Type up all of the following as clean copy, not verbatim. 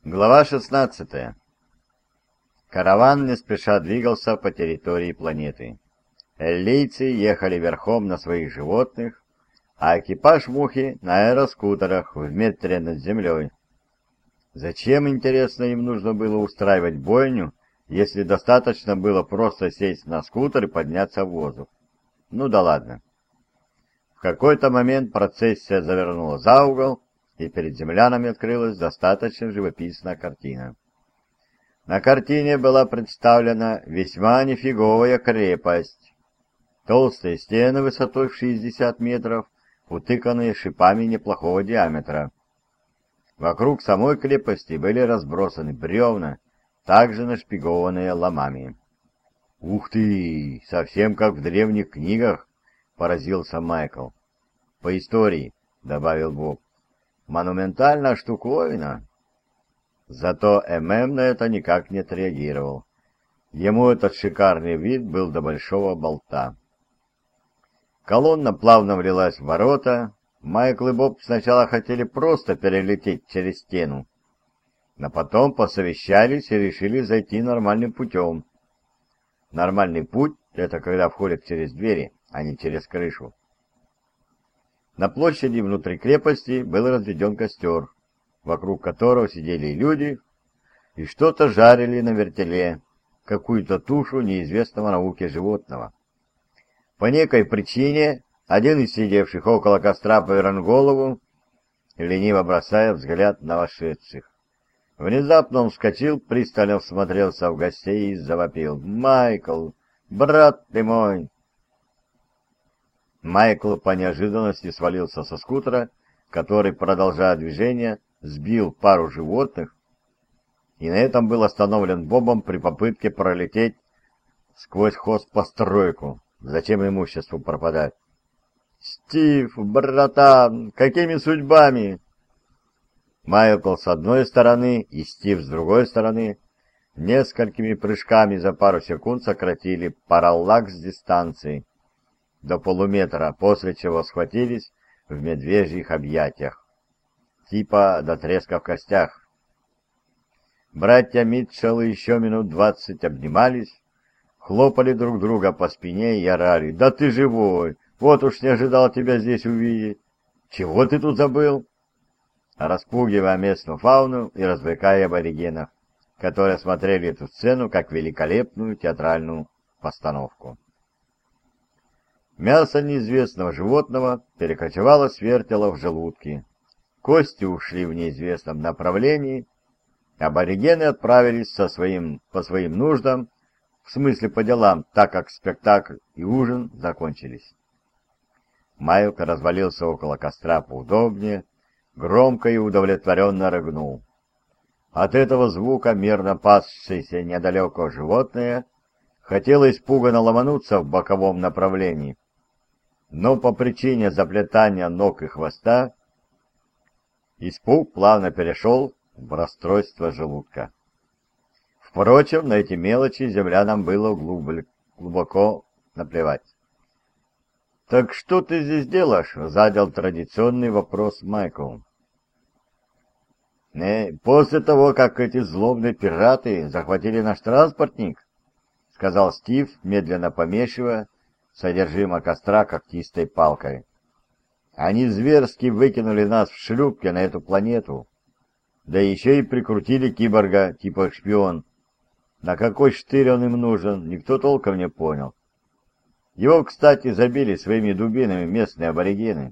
Глава 16. Караван не спеша двигался по территории планеты. Эллийцы ехали верхом на своих животных, а экипаж мухи на аэроскутерах в метре над землей. Зачем, интересно, им нужно было устраивать бойню, если достаточно было просто сесть на скутер и подняться в воздух? Ну да ладно. В какой-то момент процессия завернула за угол, и перед землянами открылась достаточно живописная картина. На картине была представлена весьма нифиговая крепость. Толстые стены высотой в 60 метров, утыканные шипами неплохого диаметра. Вокруг самой крепости были разбросаны бревна, также нашпигованные ломами. «Ух ты! Совсем как в древних книгах!» — поразился Майкл. «По истории», — добавил Боб. «Монументальная штуковина». Зато ММ на это никак не отреагировал. Ему этот шикарный вид был до большого болта. Колонна плавно влилась в ворота. Майкл и Боб сначала хотели просто перелететь через стену, но потом посовещались и решили зайти нормальным путем. Нормальный путь — это когда входят через двери, а не через крышу. На площади внутри крепости был разведен костер, вокруг которого сидели люди и что-то жарили на вертеле, какую-то тушу неизвестного науке животного. По некой причине один из сидевших около костра повернул голову, лениво бросая взгляд на вошедших. Внезапно он вскочил, пристально всмотрелся в гостей и завопил: «Майкл, брат ты мой!» Майкл по неожиданности свалился со скутера, который, продолжая движение, сбил пару животных, и на этом был остановлен Бобом при попытке пролететь сквозь хозпостройку. Зачем имуществу пропадать? «Стив, братан, какими судьбами?» Майкл с одной стороны и Стив с другой стороны несколькими прыжками за пару секунд сократили параллакс дистанции до полуметра, после чего схватились в медвежьих объятиях, типа до треска в костях. Братья Митчеллы еще минут 20 обнимались, хлопали друг друга по спине и орали: «Да ты живой! Вот уж не ожидал тебя здесь увидеть! Чего ты тут забыл?» Распугивая местную фауну и развлекая аборигенов, которые смотрели эту сцену как великолепную театральную постановку. Мясо неизвестного животного перекочевало с вертела в желудки. Кости ушли в неизвестном направлении. Аборигены отправились по своим нуждам, в смысле по делам, так как спектакль и ужин закончились. Майк развалился около костра поудобнее, громко и удовлетворенно рыгнул. От этого звука мерно пасшееся недалеко животное хотело испуганно ломануться в боковом направлении, но по причине заплетания ног и хвоста испуг плавно перешел в расстройство желудка. Впрочем, на эти мелочи землянам было глубоко наплевать. «Так что ты здесь делаешь?» — задал традиционный вопрос Майкл. «После того, как эти злобные пираты захватили наш транспортник», — сказал Стив, медленно помешивая содержимое костра когтистой палкой. «Они зверски выкинули нас в шлюпке на эту планету, да еще и прикрутили киборга типа шпион. На какой штырь он им нужен, никто толком не понял. Его, кстати, забили своими дубинами местные аборигены».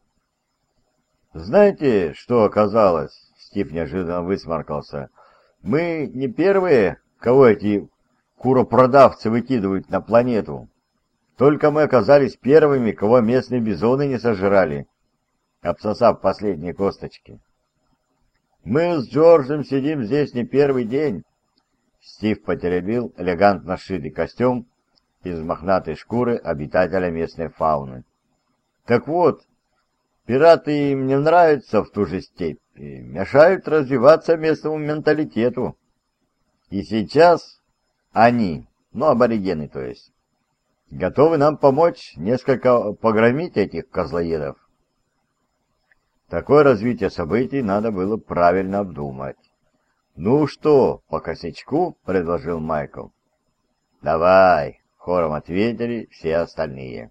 «Знаете, что оказалось?» — Стив неожиданно высморкался. «Мы не первые, кого эти куропродавцы выкидывают на планету. Только мы оказались первыми, кого местные бизоны не сожрали, обсосав последние косточки. Мы с Джорджем сидим здесь не первый день». Стив потеребил элегантно шитый костюм из мохнатой шкуры обитателя местной фауны. «Так вот, пираты им не нравятся в ту же степь и мешают развиваться местному менталитету. И сейчас они, аборигены то есть, готовы нам помочь несколько погромить этих козлоедов. Такое развитие событий надо было правильно обдумать. «Ну что, по косячку?» — предложил Майкл. «Давай!» — хором ответили все остальные.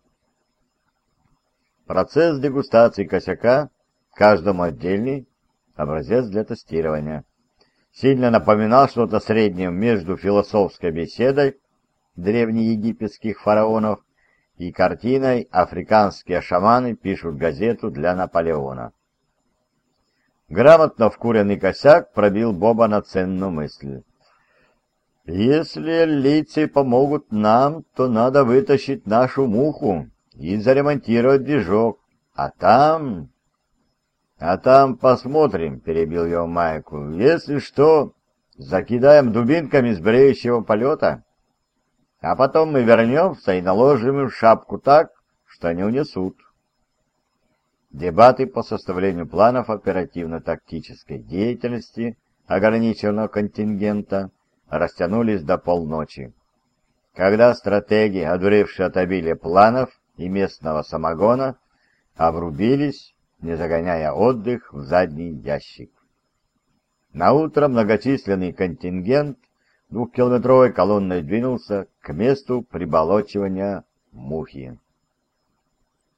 Процесс дегустации косяка, каждому отдельный, образец для тестирования, сильно напоминал что-то среднее между философской беседой древнеегипетских фараонов и картиной «Африканские шаманы пишут газету для Наполеона». Грамотно вкуренный косяк пробил Боба на ценную мысль. «Если эллийцы помогут нам, то надо вытащить нашу муху и заремонтировать движок, а там посмотрим», — перебил его Майкл. «Если что, закидаем дубинками с бреющего полета, а потом мы вернемся и наложим им шапку так, что не унесут». Дебаты по составлению планов оперативно-тактической деятельности ограниченного контингента растянулись до полночи, когда стратеги, одуревшие от обилия планов и местного самогона, обрубились, не загоняя отдых в задний ящик. Наутро многочисленный контингент двухкилометровой колонной двинулся к месту приболочивания мухи.